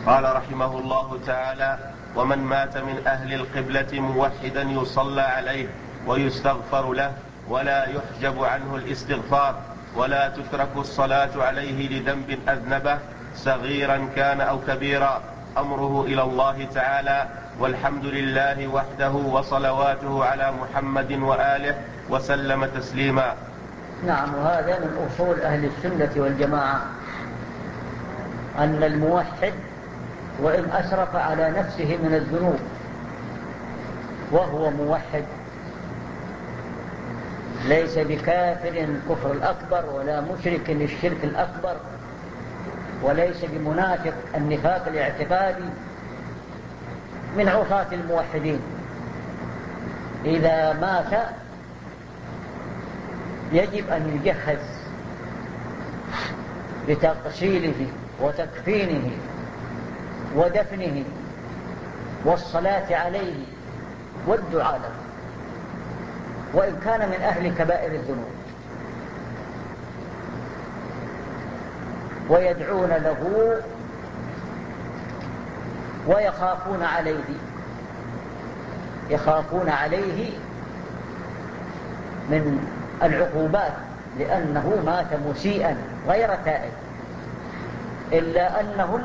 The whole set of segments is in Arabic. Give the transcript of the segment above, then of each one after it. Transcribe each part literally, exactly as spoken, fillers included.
قال رحمه الله تعالى: ومن مات من أهل القبلة موحدا يصلى عليه ويستغفر له ولا يحجب عنه الاستغفار، ولا تترك الصلاة عليه لذنب أذنبه صغيرا كان أو كبيرا، أمره إلى الله تعالى، والحمد لله وحده وصلواته على محمد وآله وسلم تسليما. نعم، وهذا من أصول أهل السنة والجماعة، أن الموحد وإن أسرف على نفسه من الذنوب وهو موحد ليس بكافر الكفر الأكبر، ولا مشرك الشرك الأكبر، وليس بمنافق النفاق الاعتقادي، من عصاة الموحدين. إذا مات يجب أن يجهز بتغسيله وتكفينه ودفنه والصلاة عليه والدعاء له، وإن كان من أهل كبائر الذنوب، ويدعون له ويخافون عليه يخافون عليه من العقوبات، لأنه مات مسيئا غير تائب، إلا أنهم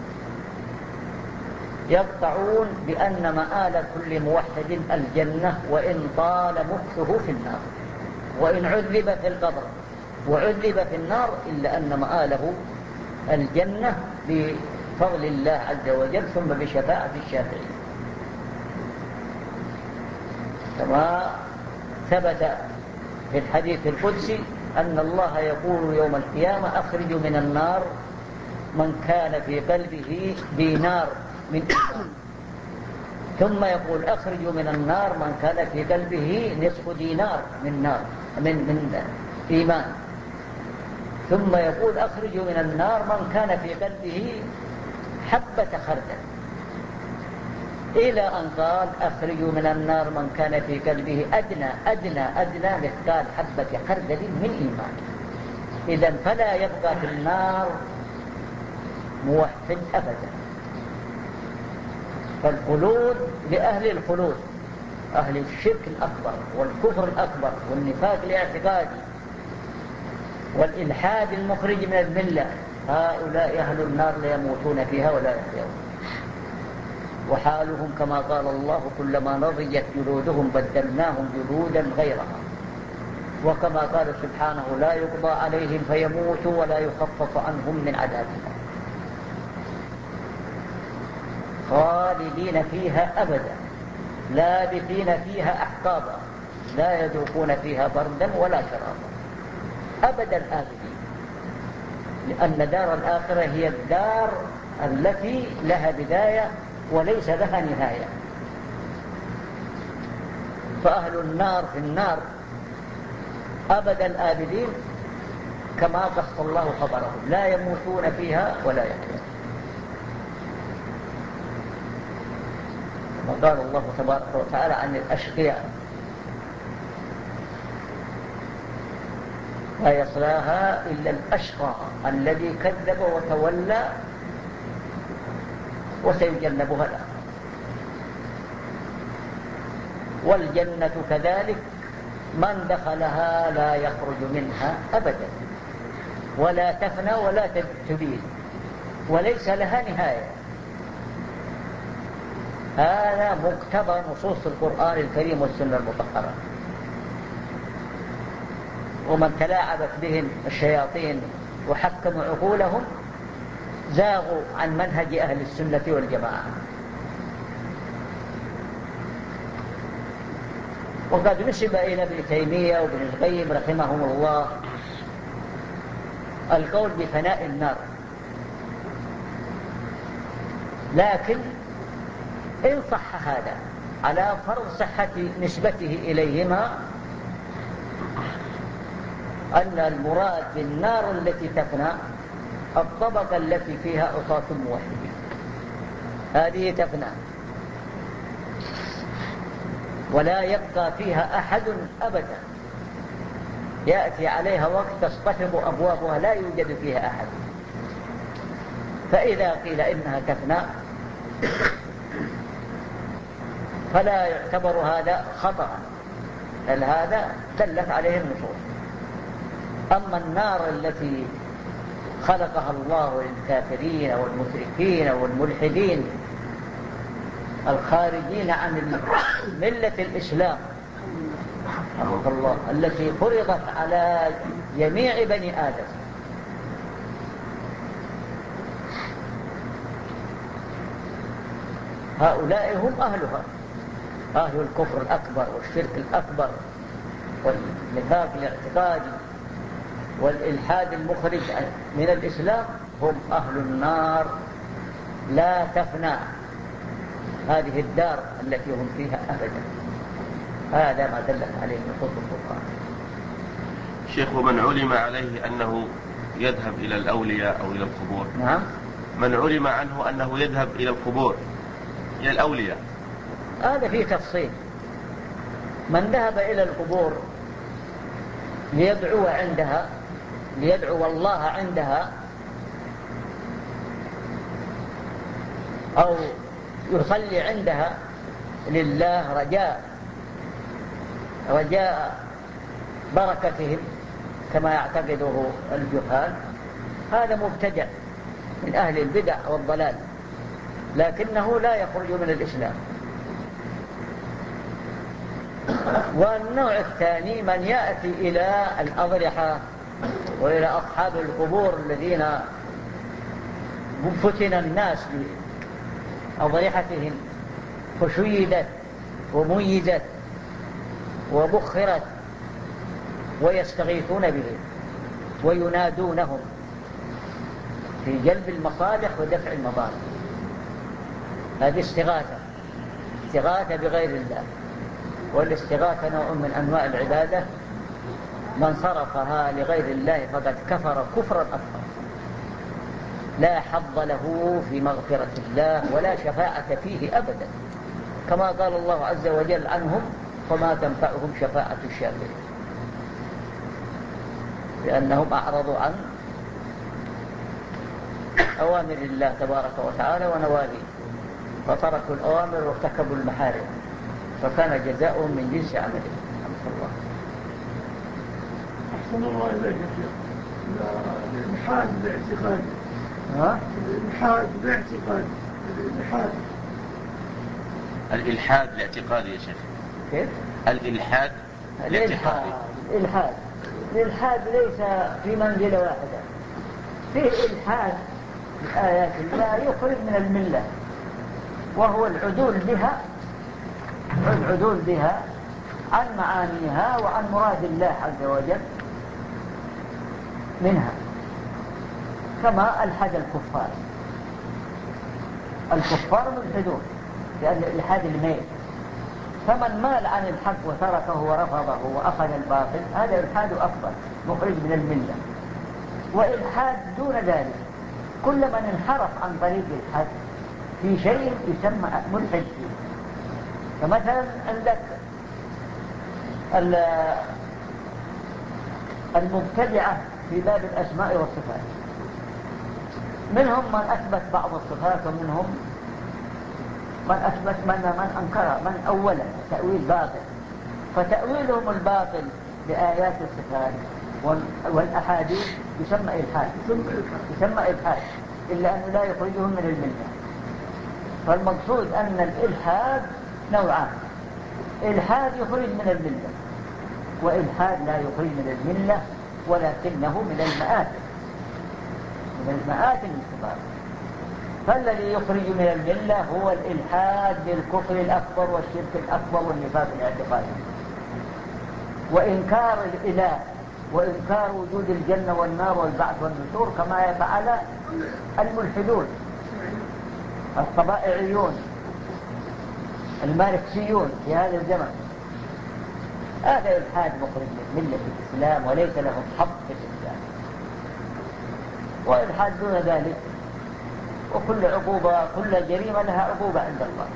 يقطعون بأن مآل كل موحد الجنة وإن طال مكثه في النار، وإن عذب في القبر وعذب في النار، إلا أن مآله الجنة بفضل الله عز وجل ثم بشفاعة الشافعين، كما ثبت في الحديث القدسي أن الله يقول يوم القيامة: أخرجوا من النار من كان في قلبه دينار من إيمان، ثم يقول: أخرجوا من النار من كان في قلبه نصف دينار من نار من من إيمان، ثم يقول: أخرجوا من النار من كان في قلبه حبة خردل، إلى أن قال: أخرجوا من النار من كان في قلبه أدنى أدنى أدنى مثقال حبة خردل من إيمان. إذن فلا يبقى في النار موحد أبدا، فالخلود لأهل الخلود، أهل الشرك الأكبر والكفر الأكبر والنفاق الاعتقادي والإلحاد المخرج من الملة، هؤلاء أهل النار ليموتون فيها ولا يحيون، وحالهم كما قال الله: كلما نضجت جلودهم بدلناهم جلودا غيرها، وكما قال سبحانه: لا يقضى عليهم فيموتوا ولا يخفف عنهم من عذابها، خالدين فيها أبدا لابثين فيها أحقابا لا يذوقون فيها بردا ولا شرابا أبدا آبدين، لأن دار الآخرة هي الدار التي لها بداية وليس لها نهاية. فأهل النار في النار أبدا آبدين، كما قص الله خبرهم: لا يموتون فيها ولا يحيون. وقال الله تبارك وتعالى عن الأشقياء: لا يصلاها إلا الأشقى الذي كذب وتولى وسيجنبها الآخرة. والجنة كذلك، من دخلها لا يخرج منها أبدا، ولا تفنى ولا تبيد، وليس لها نهاية. هذا مقتضى نصوص القرآن الكريم والسنة المطهرة. ومن تلاعبت بهم الشياطين وحكموا عقولهم زاغوا عن منهج أهل السنة والجماعة. وقد نسب إلى ابن تيمية وابن القيم رحمهم الله القول بفناء النار، لكن إن صح هذا على فرض صحة نسبته إليهما، أن المراد بالنار التي تفنى الطبقة التي فيها عصاة موحدين، هذه تفنى ولا يبقى فيها أحد أبدا، يأتي عليها وقت تصطفق أبوابها لا يوجد فيها أحد. فإذا قيل إنها تفنى فلا يعتبر هذا خطأ، بل هذا دلت عليه النصوص. أما النار التي خلقها الله للكافرين والمشركين والملحدين الخارجين عن ملة الإسلام الله التي فرضت على جميع بني آدم، هؤلاء هم أهلها، أهل الكفر الأكبر والشرك الأكبر والنفاق الاعتقادي والإلحاد المخرج من الإسلام، هم أهل النار لا تفنى هذه الدار التي هم فيها أبدا. هذا ما دلت عليه نصوص القرآن. شيخ، ومن علم عليه أنه يذهب إلى الأولياء أو إلى القبور؟ نعم. من علم عنه أنه يذهب إلى القبور إلى الأولياء، هذا فيه تفصيل. من ذهب إلى القبور ليدعو عندها، ليدعو الله عندها، أو يصلي عندها لله رجاء رجاء بركتهم كما يعتقده الجهال، هذا مبتدع من أهل البدع والضلال، لكنه لا يخرج من الإسلام. والنوع الثاني من يأتي إلى الأضرحة وإلى أصحاب القبور الذين فتن الناس بأضرحتهم فشيدت وميزت وبخرت، ويستغيثون بهم وينادونهم في جلب المصالح ودفع المضار. هذه استغاثة، استغاثة بغير الله. والاستغاثة نوع من أنواع العبادة، من صرفها لغير الله فقد كفر كفرا أكبر، لا حظ له في مغفرة الله ولا شفاعة فيه أبدا، كما قال الله عز وجل عنهم: فما تنفعهم شفاعة الشافعين، لأنهم أعرضوا عن أوامر الله تبارك وتعالى ونواهيه، فتركوا الأوامر وارتكبوا المحارم، فكان جزاؤهم من جنس عملهم. الله. أحسن الله إليك يا شيخ. الإلحاد باعتقاد، ها؟ الإلحاد باعتقاد، الإلحاد الإلحاد الاعتقادي يا شيخ. كيف؟ الإلحاد الاعتقادي. الإلحاد الإلحاد ليس في منزلة واحدة، فيه إلحاد بآيات الله يخرج من الملة، وهو العدول بها العدول بها عن معانيها وعن مراد الله عز وجل منها، كما ألحد الكفار. الكفار ملحدون لأن الإلحاد الميل، فمن مال عن الحق وتركه ورفضه وأخذ الباطل هذا إلحاد أكبر مخرج من الملة. وإلحاد دون ذلك، كل من انحرف عن طريق الحد في شيء يسمى ملحد فيه. فمثلا عندك المبتدعة في باب الأسماء والصفات، منهم من أثبت بعض الصفات ومنهم من أثبت من من أنكر من أولا تأويل باطل، فتأويلهم الباطل بآيات الصفات والأحاديث يسمى إلحاد، يسمى إلحاد إلا أنه لا يخرجهم من الملة. فالمقصود أن الإلحاد نوعان: إلحاد يخرج من الملة، وإلحاد لا يخرج من الملة ولكنه من المآثم، من المآثم الكبار. فالذي يخرج من الملة هو الإلحاد بالكفر الأكبر والشرك الأكبر والنفاق الاعتقادي، وإنكار الإله وإنكار وجود الجنة والنار والبعث والنشور كما يفعل الملحدون الطبائعيون الماركسيون في هذا الزمن. هذا إلحاد مخرج من ملة الإسلام وليس لهم حظ في الإسلام. وإلحاد دون ذلك، وكل عقوبة كل جريمة لها عقوبة عند الله،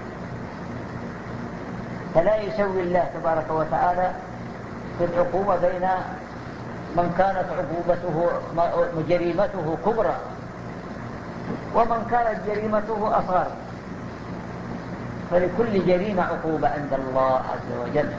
فلا يسوي الله تبارك وتعالى في العقوبة بين من كانت عقوبته جريمته كبرى ومن كانت جريمته أصغر، فلكل جريمة عقوبة عند الله عز وجل،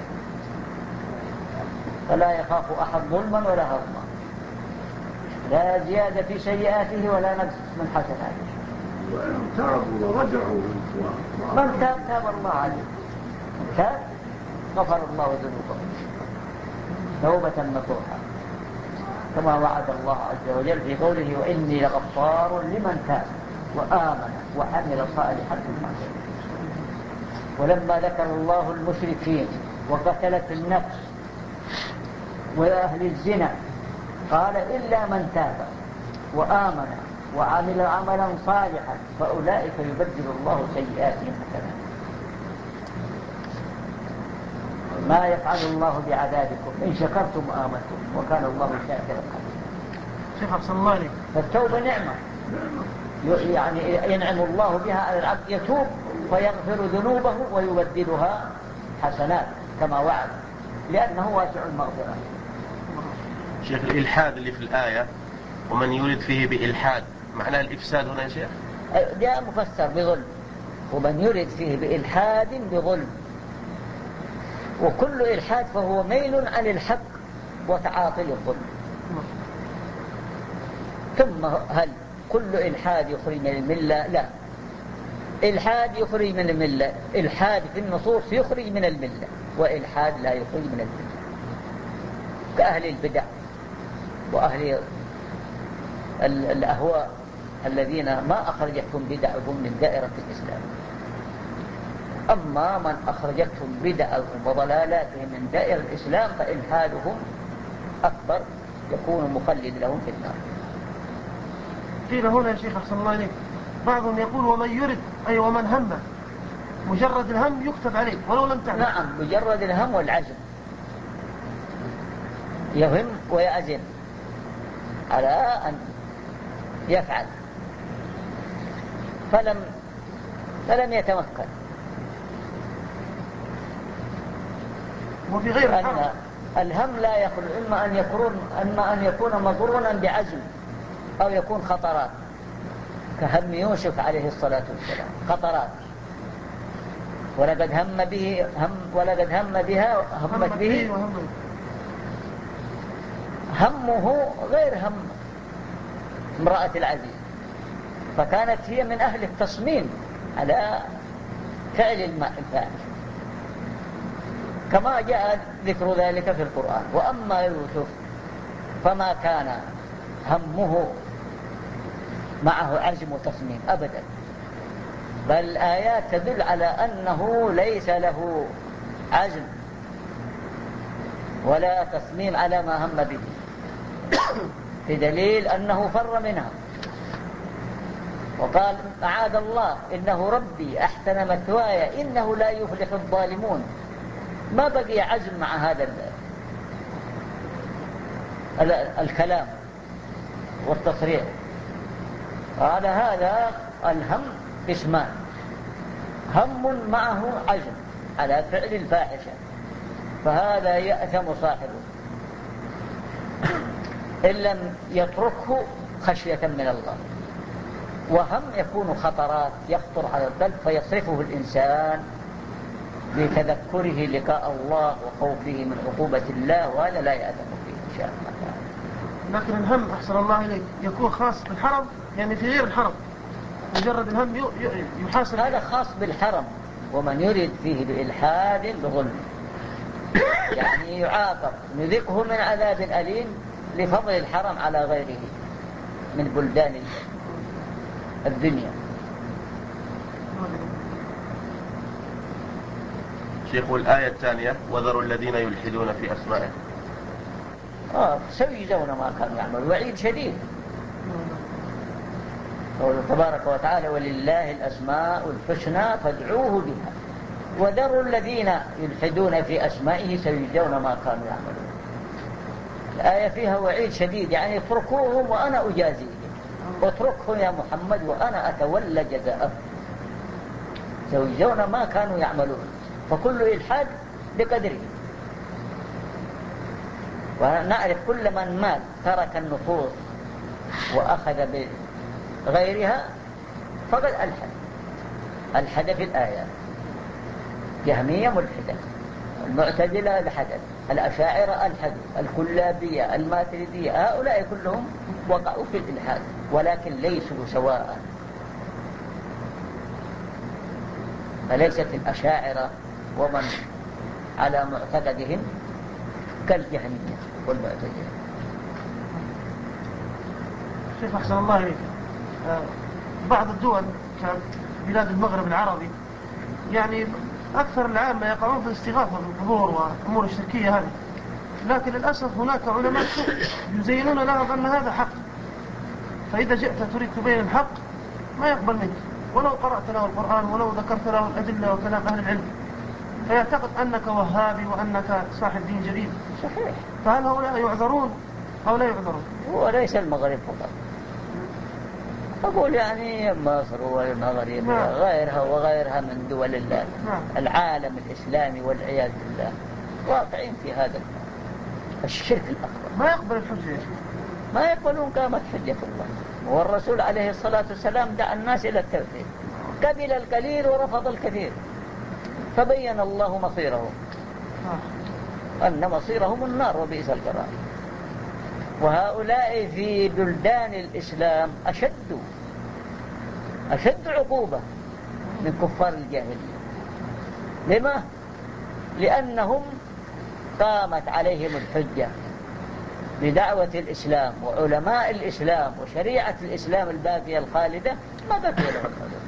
فلا يخاف أحد ظلما ولا هضما، لا زيادة في سيئاته ولا نقص من حسناته. وإن تابوا ورجعوا من تاب تاب الله عليه، من تاب غفر الله ذنوبهم توبة نصوحا، كما وعد الله عز وجل في قوله وإني لغفار لمن تاب وآمن وعمل صالحا ثم اهتدى. ولما ذكر الله المشركين وقتلة النفس وأهل الزنا قال إلا من تاب وآمن وعمل عملا صالحا فأولئك يبدل الله سيئاتهم حسنات. ما يفعل الله بعذابكم إن شكرتم وآمنتم وكان الله شاكرا عليما. شيخ أحسن الله عليك. فالتوبة نعمة، يعني ينعم الله بها على العبد، يتوب فيغفر ذنوبه ويبدلها حسنات كما وعد، لأنه واسع المغفرة. شيخ الإلحاد اللي في الآية ومن يريد فيه بإلحاد معناه الإفساد هنا يا شيخ؟ جاء مفسر بظلم، ومن يريد فيه بإلحاد بظلم، وكل إلحاد فهو ميل عن الحق وتعاطي الظلم. ثم هل كل إلحاد يخرج من الملة؟ لا، إلحاد يخرج من الملة، إلحاد في النصوص يخرج من الملة، وإلحاد لا يخرج من الملة، كأهل البدع وأهل الأهواء الذين ما أخرجتهم بدعهم من دائرة الإسلام. أما من أخرجتهم بدعهم وضلالاتهم من دائرة الإسلام فإلحادهم أكبر، يكون مخلد لهم في النار. قيل هنا يا شيخ أحسن الله عليك بعضهم يقول ومن يرد أي ومن هم، مجرد الهم يكتب عليه ولو لم تعلم. نعم، مجرد الهم والعزم، يهم ويعزم على أن يفعل فلم فلم يتمكن. وفي غير الحرب الهم لا يخلو إما أن يكون إما أن يكون مضرونا بعزم أو يكون خطرات، كهم يوسف عليه الصلاة والسلام، خطرات. ولقد هم به هم ولقد هم بها همت به، همه غير هم امرأة العزيز، فكانت هي من أهل التصميم على فعل الفاحش، كما جاء ذكر ذلك في القرآن. وأما يوسف فما كان همه معه عزم وتصميم أبدا، بل الآيات تدل على أنه ليس له عزم ولا تصميم على ما هم به، في دليل أنه فر منها وقال معاذ الله إنه ربي أحسن مثواي إنه لا يفلح الظالمون. ما بقي عزم مع هذا الكلام والتصريح. قال هذا الهم اسمان، هم معه عزم على فعل الفاحشة، فهذا يأثم صاحبه إن لم يتركه خشية من الله. وهم يكون خطرات يخطر على القلب فيصرفه الإنسان بتذكره لقاء الله وخوفه من عقوبة الله، وهذا لا يأثم فيه إن شاء الله. لكن الهم أحسن الله إليك يكون خاص بالحرم، يعني في غير الحرم مجرد الهم يحاسب. هذا خاص بالحرم، ومن يريد فيه بإلحاد بظلم يعني يعاقب، نذقه من عذاب أليم لفضل الحرم على غيره من بلدان الدنيا. شيخ الآية الثانية وذروا الذين يلحدون في أسمائه، آه سيجزون ما كانوا يعملون، وعيد شديد. قوله تبارك وتعالى ولله الأسماء الحسنى فادعوه بها وذروا الذين يلحدون في أسمائه سيجزون ما كانوا يعملون. الآية فيها وعيد شديد، يعني اتركوهم وأنا أجازيهم، اتركهم يا محمد وأنا أتولى جزاءهم، سيجزون ما كانوا يعملون. فكل إلحاد بقدره. ونعرف كل من مات ترك النصوص وأخذ بغيرها فقد ألحد ألحد في الآيات. جهمية ملحدة، المعتزلة الحدث، الأشاعرة الحدث، الكلابية، الماتريدية، هؤلاء كلهم وقعوا في الإلحاد ولكن ليسوا سواء. فليست الأشاعرة ومن على معتقدهم كالجهمية والمعتزلة. شيخ أحسن الله إليك، بعض الدول كبلاد المغرب العربي يعني أكثر العامة يقعون في الاستغاثة بالقبور وأمور الشركية هذه، لكن للأسف هناك علماء يزينون لهم أن هذا حق، فإذا جئت تريد تبين الحق ما يقبل منك ولو قرأت له القرآن ولو ذكرت له الأدلة وكلام أهل العلم، فيعتقد أنك وهابي وأنك صاحب دين جديد. صحيح. فهل هؤلاء يعذرون أو لا يعذرون؟ هو ليس المغرب فقط، أقول يعني مصر والمغرب وغيرها وغيرها من دول الله العالم الإسلامي والعياذ بالله واقعين في هذا الشرك الأكبر. ما يقبل الحجة يا شيخ، ما يقبلون قامت حجة الله. والرسول عليه الصلاة والسلام دعا الناس إلى التوحيد، قبل القليل ورفض الكثير، فبين الله مصيرهم أن مصيرهم النار وبئس القرار. وهؤلاء في بلدان الإسلام أشد أشد عقوبة من كفار الجاهلية. لما؟ لأنهم قامت عليهم الحجة بدعوة الإسلام وعلماء الإسلام وشريعة الإسلام الباقية الخالدة، ما بقي لهم حجة.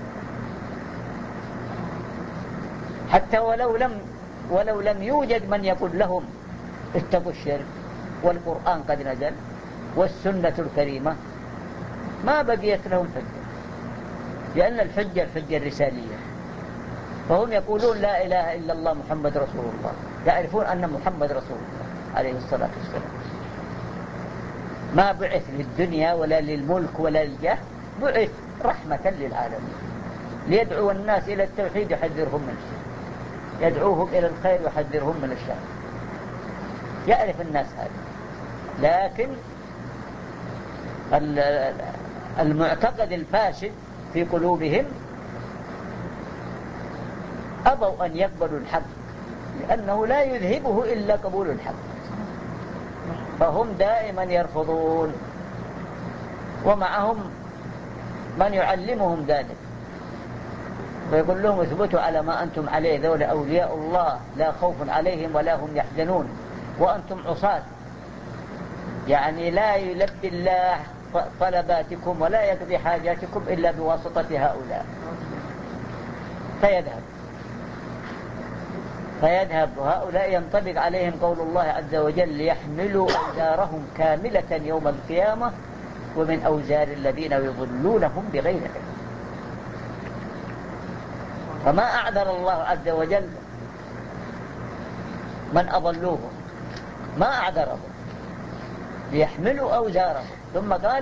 حتى ولو لم ولو لم يوجد من يقول لهم اتقوا الشرك والقرآن قد نزل والسنة الكريمة، ما بقيت لهم حجة، لأن الحجة الحجة الرسالية. فهم يقولون لا إله إلا الله محمد رسول الله، يعرفون أن محمد رسول الله عليه الصلاة والسلام ما بعث للدنيا ولا للملك ولا للجاه، بعث رحمة للعالمين ليدعو الناس إلى التوحيد يحذرهم من الشرك، يدعوهم إلى الخير يحذرهم من الشر. يعرف الناس هذا، لكن المعتقد الفاسد في قلوبهم أبوا أن يقبلوا الحق، لأنه لا يذهبه إلا قبول الحق، فهم دائما يرفضون، ومعهم من يعلمهم ذلك ويقول لهم اثبتوا على ما أنتم عليه، ذول أولياء الله لا خوف عليهم ولا هم يحزنون وأنتم عصاة، يعني لا يلبي الله طلباتكم ولا يقضي حاجاتكم إلا بواسطة هؤلاء. فيذهب فيذهب هؤلاء ينطبق عليهم قول الله عز وجل ليحملوا أوزارهم كاملة يوم القيامة ومن أوزار الذين يضلونهم بغير علم. فما أعذر الله عز وجل من أضلوهم، ما أعذرهم، ليحملوا أوزارهم، ثم قال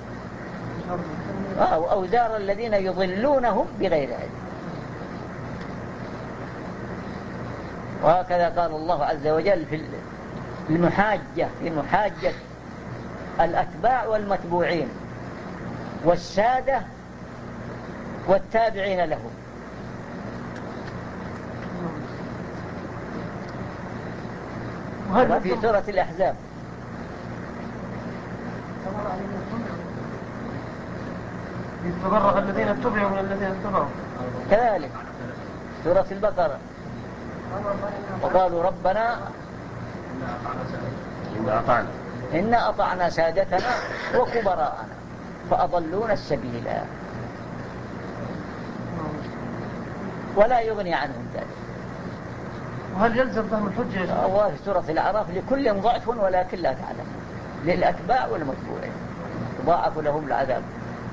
آه أوزار الذين يضلونهم بغير علم. وهكذا قال الله عز وجل في المحاجة في محاجة الأتباع والمتبوعين والسادة والتابعين لهم. وهذا في سورة الأحزاب يتبرأ الذين اتبعوا من الذين اتبعوا، كذلك سورة البقرة وقالوا ربنا إنا أطعنا سادتنا وكبراءنا فأضلونا السبيل ولا يغني عنهم ذلك. وهل يلزم فهم الحجة؟ الله في سورة الأعراف لكل ضعف ولكن لا تعلم، للأتباع والمتبوعين ضاعف لهم العذاب.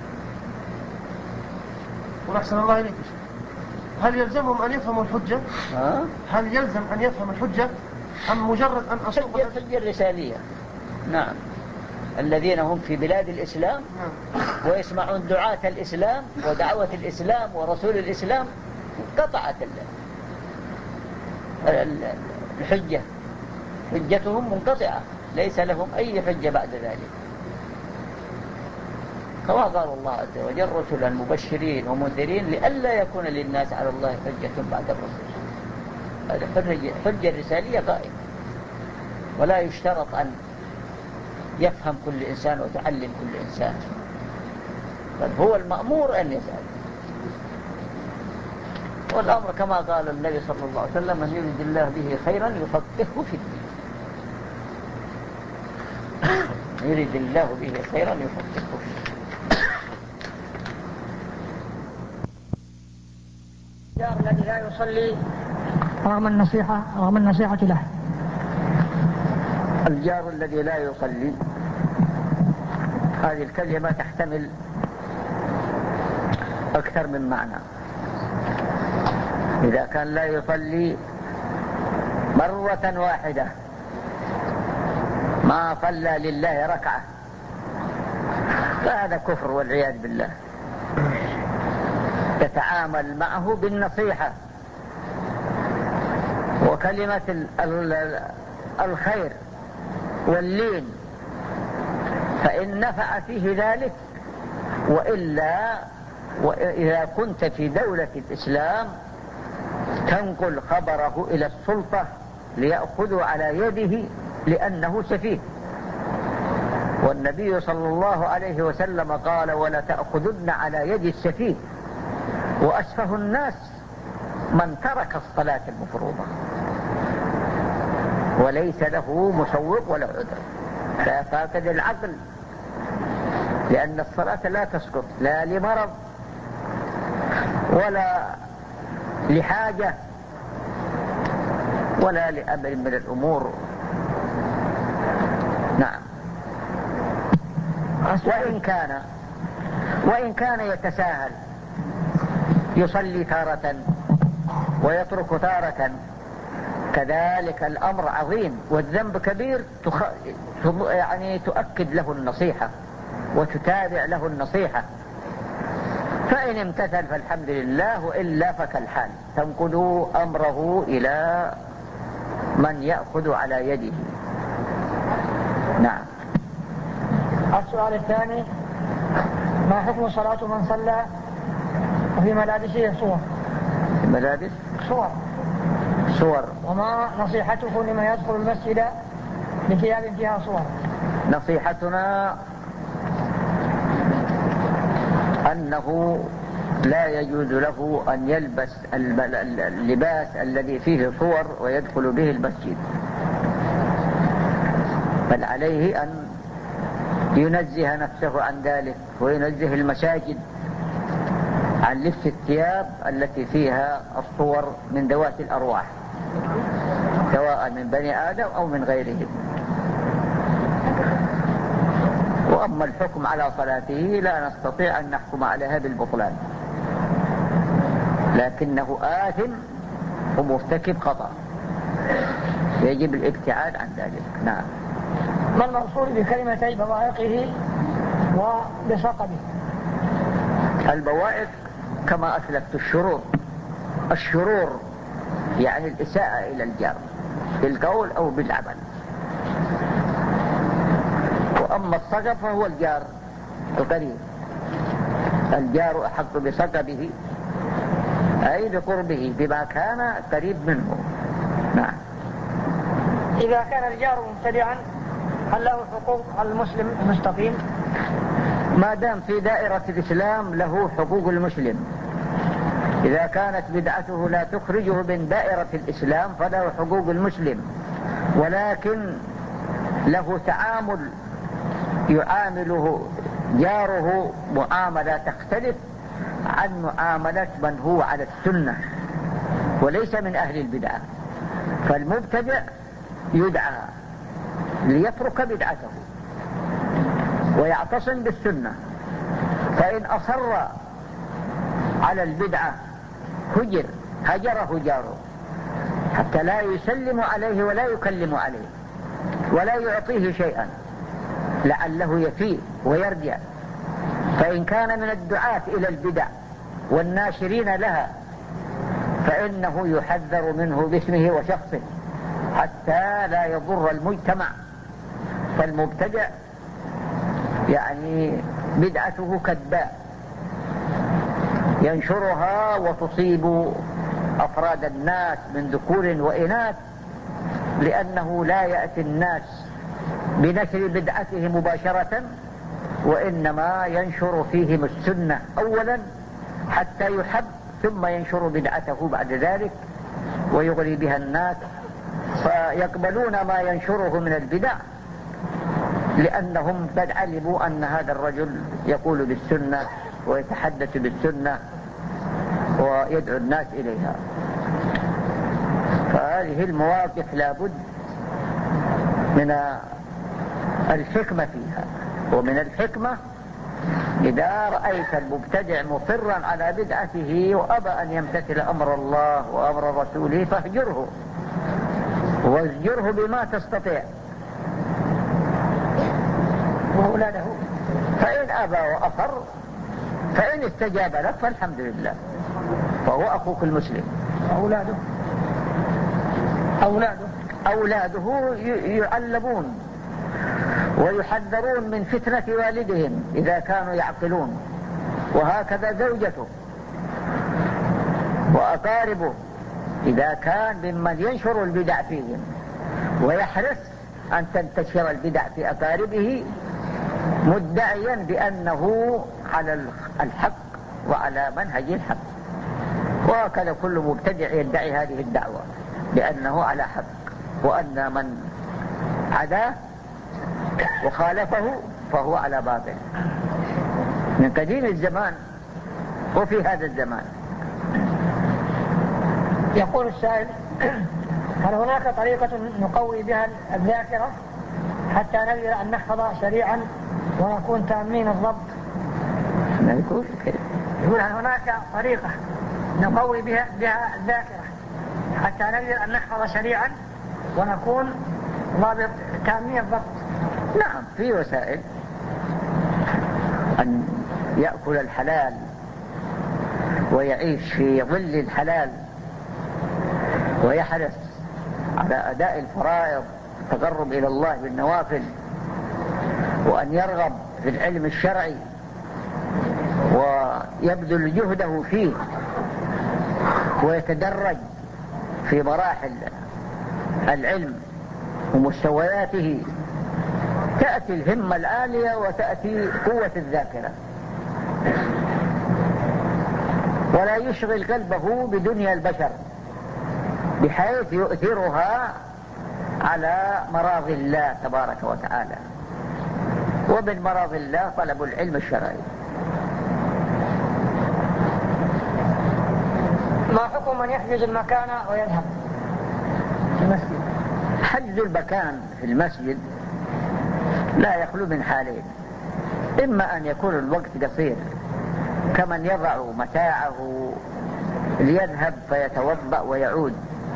ونحسن الله إليك، هل يلزمهم أن يفهموا الحجة؟ ها؟ هل يلزم أن يفهم الحجة أم مجرد أن أصوب الحجة الرسالية؟ نعم، الذين هم في بلاد الإسلام نعم. ويسمعون دعاة الإسلام ودعوة الإسلام ورسول الإسلام قطعت الحجة، حجتهم منقطعة، ليس لهم أي حجة بعد ذلك. كما قال الله عز وجل رسلا مبشرين ومنذرين لئلا يكون للناس على الله حجة بعد الرسل. هذه حجة الرسالية قائمة، ولا يشترط أن يفهم كل إنسان وتعلم كل إنسان، بل هو المأمور أن يسأل. والأمر كما قال النبي صلى الله عليه وسلم: من يريد الله به خيرا يفقهه في الدين. من يريد الله به خيرا يفقهه في الدين. الجار الذي لا يصلي رغم النصيحة رغم النصيحة له. الجار الذي لا يصلي، هذه الكلمة تحتمل أكثر من معنى. إذا كان لا يصلي مرة واحدة، ما صلى لله ركعة، فهذا كفر والعياذ بالله. تتعامل معه بالنصيحة وكلمة الخير واللين، فإن نفع فيه ذلك. وإلا وإذا كنت في دولة الإسلام تنقل خبره إلى السلطة ليأخذوا على يده لأنه سفيه. والنبي صلى الله عليه وسلم قال: ولا تأخذن على يد السفيه. وأسفه الناس من ترك الصلاة المفروضة وليس له مسوق ولا عذر، لا فاقد العقل، لأن الصلاة لا تسقط لا لمرض ولا لحاجة ولا لأمر من الأمور. نعم. وإن كان وإن كان يتساهل، يصلي تارة ويترك تارة، كذلك الأمر عظيم والذنب كبير، تخ... يعني تؤكد له النصيحة وتتابع له النصيحة. فإن امتثل فالحمد لله، وإلا فكالحال، تنقل أمره إلى من يأخذ على يده. نعم. السؤال الثاني: ما حكم صلاة من صلى وفي ملابسه صور؟ ملابس صور صور وما نصيحته لمن يدخل المسجد بثياب فيها صور؟ نصيحتنا أنه لا يجوز له أن يلبس اللباس الذي فيه صور ويدخل به المسجد، بل عليه أن ينزه نفسه عن ذلك، وينزه المساجد عن لبس الثياب التي فيها الصور من ذوات الأرواح، سواء من بني آدم أو من غيرهم. وأما الحكم على صلاته لا نستطيع أن نحكم عليها بالبطلان، لكنه آثم ومرتكب خطأ، يجب الابتعاد عن ذلك. نعم. ما المقصود بكلمتي بوائقه وبسقبه؟ البوائق كما أسلفت الشرور، الشرور يعني الإساءة إلى الجار بالقول أو بالعمل. وأما الصقب فهو الجار القريب، الجار أحق بصقبه أي بقربه بما كان قريب منه. نعم. إذا كان الجار مبتدعا هل له حقوق على المسلم المستقيم؟ ما دام في دائرة الإسلام له حقوق المسلم. إذا كانت بدعته لا تخرجه من دائرة الإسلام فله حقوق المسلم، ولكن له تعامل يعامله جاره معاملة تختلف عن معاملة من هو على السنة وليس من أهل البدعة. فالمبتدع يدعى ليترك بدعته ويعتصم بالسنة، فإن أصر على البدعة هجر هجره جاره حتى لا يسلم عليه ولا يكلم عليه ولا يعطيه شيئا لعله يفيء ويرجع. فإن كان من الدعاة إلى البدع والناشرين لها فإنه يحذر منه باسمه وشخصه حتى لا يضر المجتمع. فالمبتدع يعني بدعته كالداء ينشرها وتصيب أفراد الناس من ذكور وإناث، لأنه لا يأتي الناس بنشر بدعته مباشرة، وإنما ينشر فيهم السنة أولا حتى يحب، ثم ينشر بدعته بعد ذلك ويغري بها الناس، فيقبلون ما ينشره من البدع لأنهم قد علموا أن هذا الرجل يقول بالسنة ويتحدث بالسنة ويدعو الناس إليها. فهذه المواقف لابد من الحكمة فيها. ومن الحكمة إذا رأيت المبتدع مصرا على بدعته وأبى أن يمتثل أمر الله وأمر رسوله فاهجره وازجره بما تستطيع وأولاده، فإن أبى وأصر فإن استجاب لك فالحمد لله، فهو أخوك المسلم. أولاده أولاده أولاده يعلمون ويحذرون من فتنة والدهم إذا كانوا يعقلون، وهكذا زوجته وأقاربه إذا كان ممن ينشر البدع فيهم ويحرص أن تنتشر البدع في أقاربه مدعيا بأنه على الحق وعلى منهج الحق. وهكذا كل مبتدع يدعي هذه الدعوة بأنه على حق، وأن من عداه وخالفه فهو على باطل من قديم الزمان وفي هذا الزمان. يقول السائل: هل هناك طريقة نقوي بها الذاكرة حتى نقدر أن نحفظ سريعا ونكون تامين الضبط؟ يقول يقول: هل هناك طريقة نقوي بها, بها الذاكرة حتى نقدر أن نحفظ سريعا ونكون ضابط تامين الضبط؟ نعم، في وسائل. أن يأكل الحلال ويعيش في ظل الحلال ويحرص على أداء الفرائض التقرب إلى الله بالنوافل، وأن يرغب في العلم الشرعي ويبذل جهده فيه ويتدرج في مراحل العلم ومستوياته، تأتي الهمة العالية وتأتي قوة الذاكرة، ولا يشغل قلبه بدنيا البشر بحيث يؤثرها على مراضي الله تبارك وتعالى. ومن مراضي الله طلب العلم الشرعي. ما حكم من يحجز المكان ويذهب في المسجد؟ حجز المكان في المسجد لا يخلو من حالين: إما أن يكون الوقت قصير كمن يضع متاعه ليذهب فيتوضأ ويعود،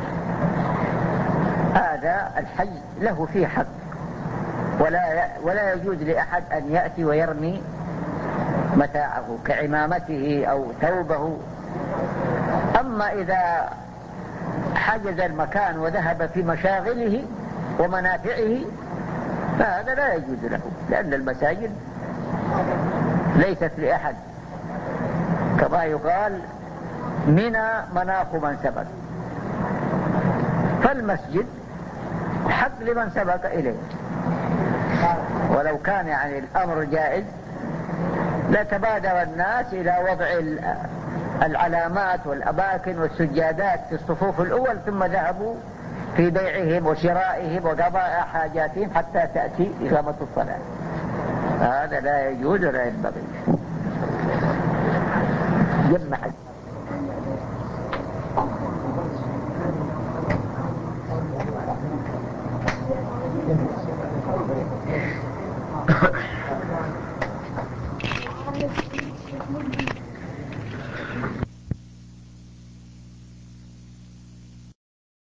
هذا الحج له فيه حق، ولا ولا يجوز لأحد أن يأتي ويرمي متاعه كعمامته أو ثوبه. أما إذا حجز المكان وذهب في مشاغله ومنافعه فهذا لا يجوز له، لأن المساجد ليست لأحد، كما يقال: منى مناخ من سبق. فالمسجد حق لمن سبق إليه، ولو كان يعني الأمر جائز لتبادر الناس إلى وضع العلامات والأماكن والسجادات في الصفوف الأول، ثم ذهبوا في بيعهم وشرائهم وقضاء حاجاتهم حتى تأتي إقامة الصلاة. هذا لا يجوز ولا ينبغي. جمع